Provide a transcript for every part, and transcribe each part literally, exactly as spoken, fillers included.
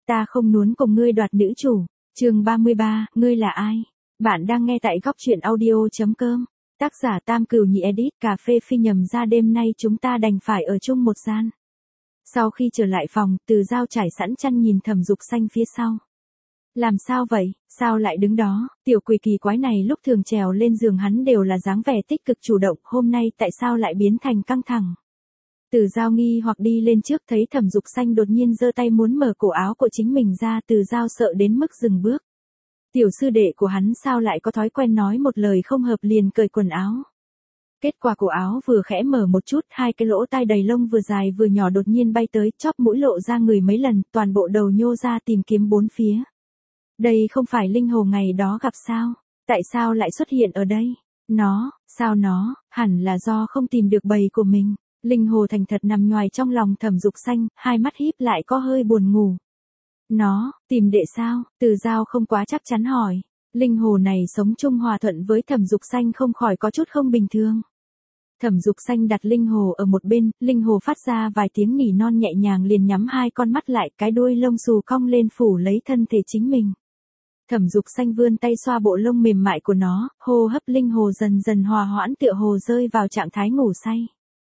ta không muốn cùng ngươi đoạt nữ chủ. Chương ba mươi ba, ngươi là ai? Bạn đang nghe tại góc truyện audio.com. Tác giả Tam Cửu Nhị Edit. Cà phê phi nhầm ra, đêm nay chúng ta đành phải ở chung một gian. Sau khi trở lại phòng, Từ Giao trải sẵn chăn nhìn Thẩm Dục Xanh phía sau. Làm sao vậy, sao lại đứng đó? Tiểu quỷ kỳ quái này lúc thường trèo lên giường hắn đều là dáng vẻ tích cực chủ động, hôm nay tại sao lại biến thành căng thẳng? Từ Giao nghi hoặc đi lên trước, thấy Thẩm Dục Xanh đột nhiên giơ tay muốn mở cổ áo của chính mình ra, Từ Giao sợ đến mức dừng bước. Tiểu sư đệ của hắn sao lại có thói quen nói một lời không hợp liền cởi quần áo. Kết quả cổ áo vừa khẽ mở một chút, hai cái lỗ tai đầy lông vừa dài vừa nhỏ đột nhiên bay tới, chóp mũi lộ ra người mấy lần, toàn bộ đầu nhô ra tìm kiếm bốn phía. Đây không phải linh hồ ngày đó gặp sao? Tại sao lại xuất hiện ở đây? Nó, sao nó, hẳn là do không tìm được bầy của mình. Linh hồ thành thật nằm nhoài trong lòng Thẩm Dục Xanh, hai mắt híp lại có hơi buồn ngủ. Nó, tìm đệ sao? Từ Giao không quá chắc chắn hỏi. Linh hồ này sống chung hòa thuận với Thẩm Dục Xanh không khỏi có chút không bình thường. Thẩm Dục Xanh đặt linh hồ ở một bên, linh hồ phát ra vài tiếng nỉ non nhẹ nhàng liền nhắm hai con mắt lại, cái đuôi lông xù cong lên phủ lấy thân thể chính mình. Thẩm Dục Xanh vươn tay xoa bộ lông mềm mại của nó, hô hấp linh hồ dần dần hòa hoãn, tựa hồ rơi vào trạng thái ngủ say.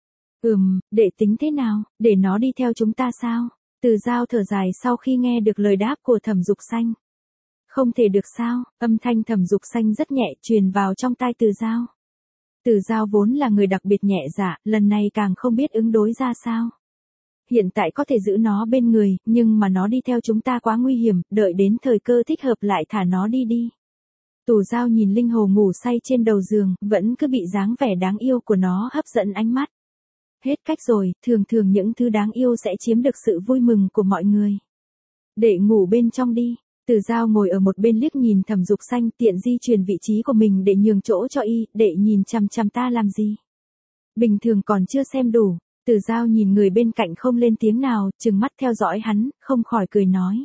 Ừm, đệ tính thế nào, để nó đi theo chúng ta sao? Từ Giao thở dài sau khi nghe được lời đáp của Thẩm Dục Xanh. Không thể được sao? Âm thanh Thẩm Dục Xanh rất nhẹ truyền vào trong tai Từ Giao. Từ Giao vốn là người đặc biệt nhẹ dạ, lần này càng không biết ứng đối ra sao. Hiện tại có thể giữ nó bên người, nhưng mà nó đi theo chúng ta quá nguy hiểm, đợi đến thời cơ thích hợp lại thả nó đi đi. Từ Giao nhìn linh hồ ngủ say trên đầu giường, vẫn cứ bị dáng vẻ đáng yêu của nó hấp dẫn ánh mắt. Hết cách rồi, thường thường những thứ đáng yêu sẽ chiếm được sự vui mừng của mọi người. Để ngủ bên trong đi. Từ Giao ngồi ở một bên liếc nhìn Thẩm Dục Xanh, tiện di chuyển vị trí của mình để nhường chỗ cho y, đệ nhìn chằm chằm ta làm gì? Bình thường còn chưa xem đủ. Từ Giao nhìn người bên cạnh không lên tiếng nào, trừng mắt theo dõi hắn, không khỏi cười nói.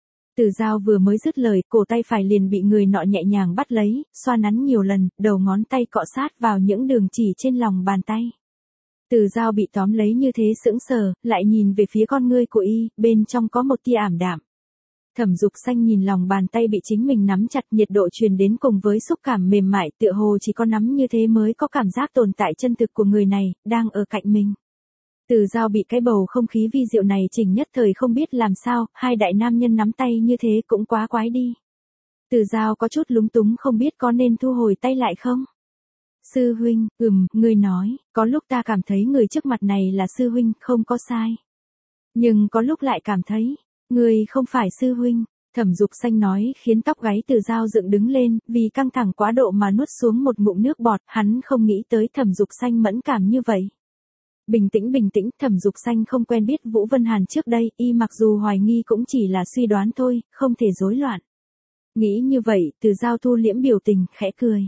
Từ Giao vừa mới dứt lời, cổ tay phải liền bị người nọ nhẹ nhàng bắt lấy, xoa nắn nhiều lần, đầu ngón tay cọ sát vào những đường chỉ trên lòng bàn tay. Từ Giao bị tóm lấy như thế sững sờ, lại nhìn về phía con ngươi của y, bên trong có một tia ảm đạm. Thẩm Dục Xanh nhìn lòng bàn tay bị chính mình nắm chặt, nhiệt độ truyền đến cùng với xúc cảm mềm mại, tựa hồ chỉ có nắm như thế mới có cảm giác tồn tại chân thực của người này, đang ở cạnh mình. Từ Giao bị cái bầu không khí vi diệu này chỉnh nhất thời không biết làm sao, hai đại nam nhân nắm tay như thế cũng quá quái đi. Từ Giao có chút lúng túng không biết có nên thu hồi tay lại không? Sư huynh, ừm, ngươi nói, có lúc ta cảm thấy người trước mặt này là sư huynh, không có sai. Nhưng có lúc lại cảm thấy, ngươi không phải sư huynh. Thẩm Dục Xanh nói khiến tóc gáy Từ Giao dựng đứng lên, vì căng thẳng quá độ mà nuốt xuống một ngụm nước bọt, hắn không nghĩ tới Thẩm Dục Xanh mẫn cảm như vậy. Bình tĩnh bình tĩnh, Thẩm Dục Xanh không quen biết Vũ Vân Hàn trước đây, y mặc dù hoài nghi cũng chỉ là suy đoán thôi, không thể rối loạn. Nghĩ như vậy, Từ Giao thu liễm biểu tình, khẽ cười.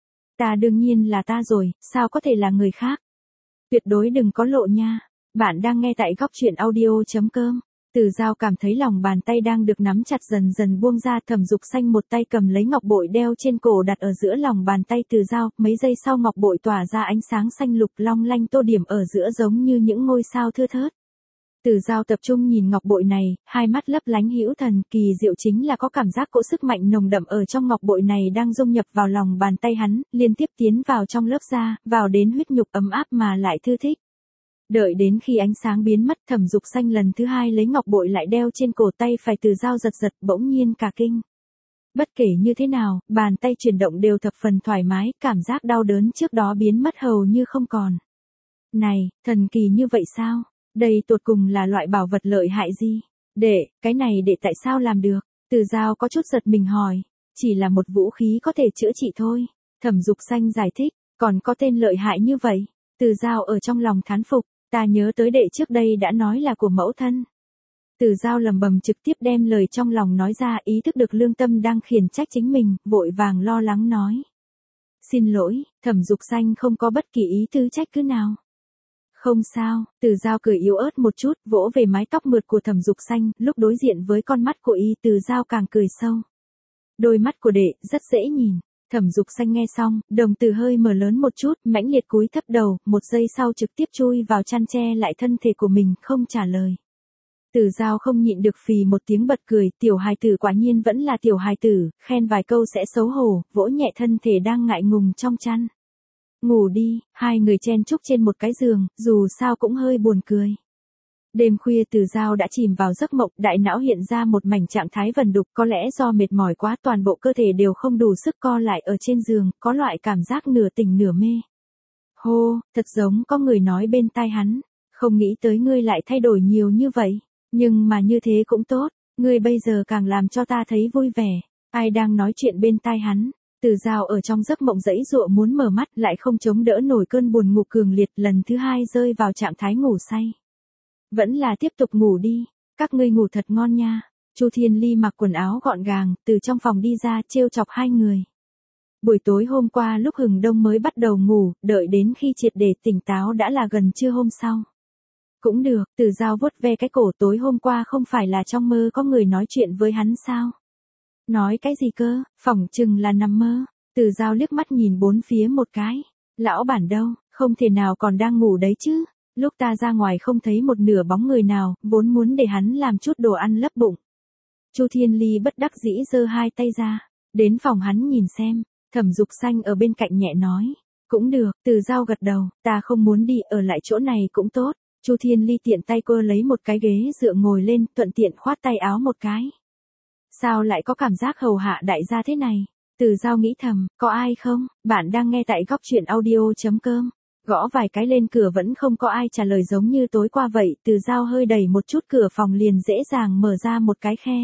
Ta đương nhiên là ta rồi, sao có thể là người khác? Tuyệt đối đừng có lộ nha. Bạn đang nghe tại góc truyện audio.com. Từ Giao cảm thấy lòng bàn tay đang được nắm chặt dần dần buông ra, Thẩm Dục Xanh một tay cầm lấy ngọc bội đeo trên cổ đặt ở giữa lòng bàn tay Từ Giao, mấy giây sau ngọc bội tỏa ra ánh sáng xanh lục long lanh tô điểm ở giữa giống như những ngôi sao thưa thớt. Từ Giao tập trung nhìn ngọc bội này, hai mắt lấp lánh hữu thần, kỳ diệu chính là có cảm giác cỗ sức mạnh nồng đậm ở trong ngọc bội này đang dung nhập vào lòng bàn tay hắn, liên tiếp tiến vào trong lớp da, vào đến huyết nhục ấm áp mà lại thư thích. Đợi đến khi ánh sáng biến mất, Thẩm Dục Xanh lần thứ hai lấy ngọc bội lại đeo trên cổ tay phải Từ Giao giật giật, bỗng nhiên cả kinh. Bất kể như thế nào, bàn tay chuyển động đều thập phần thoải mái, cảm giác đau đớn trước đó biến mất hầu như không còn. Này, thần kỳ như vậy sao? Đây tột cùng là loại bảo vật lợi hại gì? Đệ, cái này đệ tại sao làm được? Từ Giao có chút giật mình hỏi. Chỉ là một vũ khí có thể chữa trị thôi. Thẩm Dục Xanh giải thích, còn có tên lợi hại như vậy. Từ Giao ở trong lòng thán phục, ta nhớ tới đệ trước đây đã nói là của mẫu thân. Từ Giao lầm bầm trực tiếp đem lời trong lòng nói ra, ý thức được lương tâm đang khiển trách chính mình, vội vàng lo lắng nói. Xin lỗi, Thẩm Dục Xanh không có bất kỳ ý tứ trách cứ nào. Không sao, Từ Giao cười yếu ớt một chút, vỗ về mái tóc mượt của Thẩm Dục Xanh, lúc đối diện với con mắt của y, Từ Giao càng cười sâu. Đôi mắt của đệ, rất dễ nhìn. Thẩm Dục Xanh nghe xong, đồng tử hơi mở lớn một chút, mãnh liệt cúi thấp đầu, một giây sau trực tiếp chui vào chăn che lại thân thể của mình, không trả lời. Từ Giao không nhịn được phì một tiếng bật cười, tiểu hài tử quả nhiên vẫn là tiểu hài tử, khen vài câu sẽ xấu hổ, vỗ nhẹ thân thể đang ngại ngùng trong chăn. Ngủ đi, hai người chen chúc trên một cái giường, dù sao cũng hơi buồn cười. Đêm khuya Từ Giao đã chìm vào giấc mộng, đại não hiện ra một mảnh trạng thái vần đục, có lẽ do mệt mỏi quá toàn bộ cơ thể đều không đủ sức co lại ở trên giường, có loại cảm giác nửa tỉnh nửa mê. Hô, thật giống có người nói bên tai hắn, không nghĩ tới ngươi lại thay đổi nhiều như vậy, nhưng mà như thế cũng tốt, ngươi bây giờ càng làm cho ta thấy vui vẻ. Ai đang nói chuyện bên tai hắn? Từ Giao ở trong giấc mộng dãy dụa muốn mở mắt lại không chống đỡ nổi cơn buồn ngủ cường liệt, lần thứ hai rơi vào trạng thái ngủ say. Vẫn là tiếp tục ngủ đi, các ngươi ngủ thật ngon nha. Chu Thiên Ly mặc quần áo gọn gàng, từ trong phòng đi ra trêu chọc hai người. Buổi tối hôm qua lúc hừng đông mới bắt đầu ngủ, đợi đến khi triệt để tỉnh táo đã là gần trưa hôm sau. Cũng được, Từ Giao vuốt ve cái cổ, tối hôm qua không phải là trong mơ có người nói chuyện với hắn sao? Nói cái gì cơ, phỏng chừng là nằm mơ. Từ Giao liếc mắt nhìn bốn phía một cái. Lão bản đâu, không thể nào còn đang ngủ đấy chứ. Lúc ta ra ngoài không thấy một nửa bóng người nào, vốn muốn để hắn làm chút đồ ăn lấp bụng. Chu Thiên Ly bất đắc dĩ giơ hai tay ra, đến phòng hắn nhìn xem. Thẩm Dục Xanh ở bên cạnh nhẹ nói, cũng được. Từ Giao gật đầu, ta không muốn đi, ở lại chỗ này cũng tốt. Chu Thiên Ly tiện tay cô lấy một cái ghế dựa ngồi lên, thuận tiện khoát tay áo một cái. Sao lại có cảm giác hầu hạ đại gia thế này? Từ Giao nghĩ thầm, có ai không? Bạn đang nghe tại góc truyện audio.com. Gõ vài cái lên cửa vẫn không có ai trả lời, giống như tối qua vậy. Từ Giao hơi đẩy một chút cửa phòng liền dễ dàng mở ra một cái khe.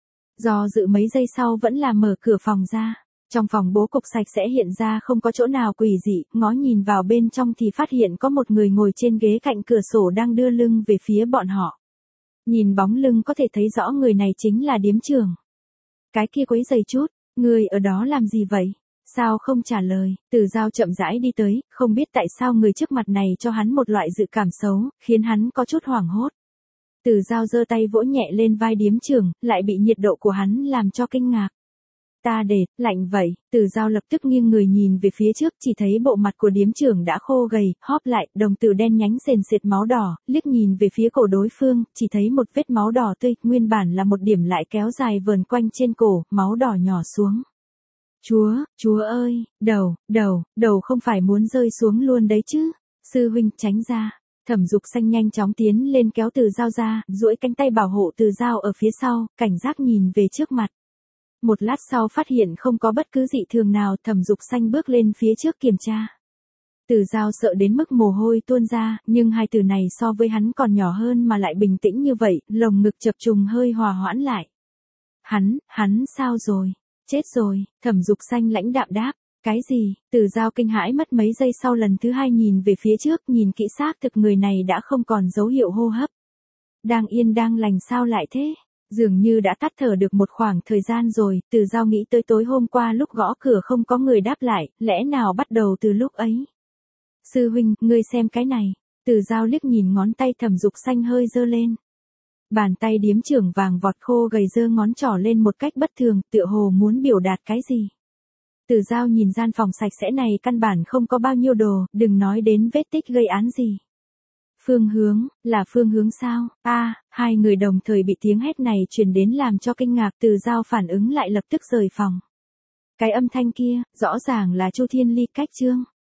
Do dự mấy giây sau vẫn là mở cửa phòng ra. Trong phòng bố cục sạch sẽ hiện ra không có chỗ nào quỷ dị, ngó nhìn vào bên trong thì phát hiện có một người ngồi trên ghế cạnh cửa sổ đang đưa lưng về phía bọn họ. Nhìn bóng lưng có thể thấy rõ người này chính là điếm trưởng. Cái kia quấy giày chút, người ở đó làm gì vậy? Sao không trả lời? Từ Giao chậm rãi đi tới, không biết tại sao người trước mặt này cho hắn một loại dự cảm xấu, khiến hắn có chút hoảng hốt. Từ Giao giơ tay vỗ nhẹ lên vai điếm trưởng, lại bị nhiệt độ của hắn làm cho kinh ngạc. Ta để, lạnh vậy. Từ Giao lập tức nghiêng người nhìn về phía trước, chỉ thấy bộ mặt của điếm trưởng đã khô gầy, hóp lại, đồng tử đen nhánh sền sệt máu đỏ, liếc nhìn về phía cổ đối phương, chỉ thấy một vết máu đỏ tươi, nguyên bản là một điểm lại kéo dài vờn quanh trên cổ, máu đỏ nhỏ xuống. Chúa, chúa ơi, đầu, đầu, đầu không phải muốn rơi xuống luôn đấy chứ. Sư huynh tránh ra. Thẩm Dục Xanh nhanh chóng tiến lên kéo Từ Giao ra, duỗi cánh tay bảo hộ Từ Giao ở phía sau, cảnh giác nhìn về trước mặt. Một lát sau phát hiện không có bất cứ dị thường nào, Thẩm Dục Xanh bước lên phía trước kiểm tra. Từ Giao sợ đến mức mồ hôi tuôn ra, nhưng hai từ này so với hắn còn nhỏ hơn mà lại bình tĩnh như vậy, lồng ngực chập trùng hơi hòa hoãn lại. Hắn, hắn sao rồi? Chết rồi. Thẩm Dục Xanh lãnh đạm đáp. Cái gì? Từ Giao kinh hãi mất mấy giây sau lần thứ hai nhìn về phía trước, nhìn kỹ xác thực người này đã không còn dấu hiệu hô hấp. Đang yên đang lành sao lại thế? Dường như đã tắt thở được một khoảng thời gian rồi. Từ Giao nghĩ tới tối hôm qua lúc gõ cửa không có người đáp lại, lẽ nào bắt đầu từ lúc ấy? Sư huynh, ngươi xem cái này. Từ Giao liếc nhìn ngón tay Thẩm Dục Xanh hơi giơ lên. Bàn tay điếm trưởng vàng vọt khô gầy giơ ngón trỏ lên một cách bất thường, tựa hồ muốn biểu đạt cái gì. Từ Giao nhìn gian phòng sạch sẽ này căn bản không có bao nhiêu đồ, đừng nói đến vết tích gây án gì. Phương hướng, là phương hướng sao? A, à, hai người đồng thời bị tiếng hét này truyền đến làm cho kinh ngạc. Từ Giao phản ứng lại lập tức rời phòng. Cái âm thanh kia, rõ ràng là Chu Thiên Ly cách chương.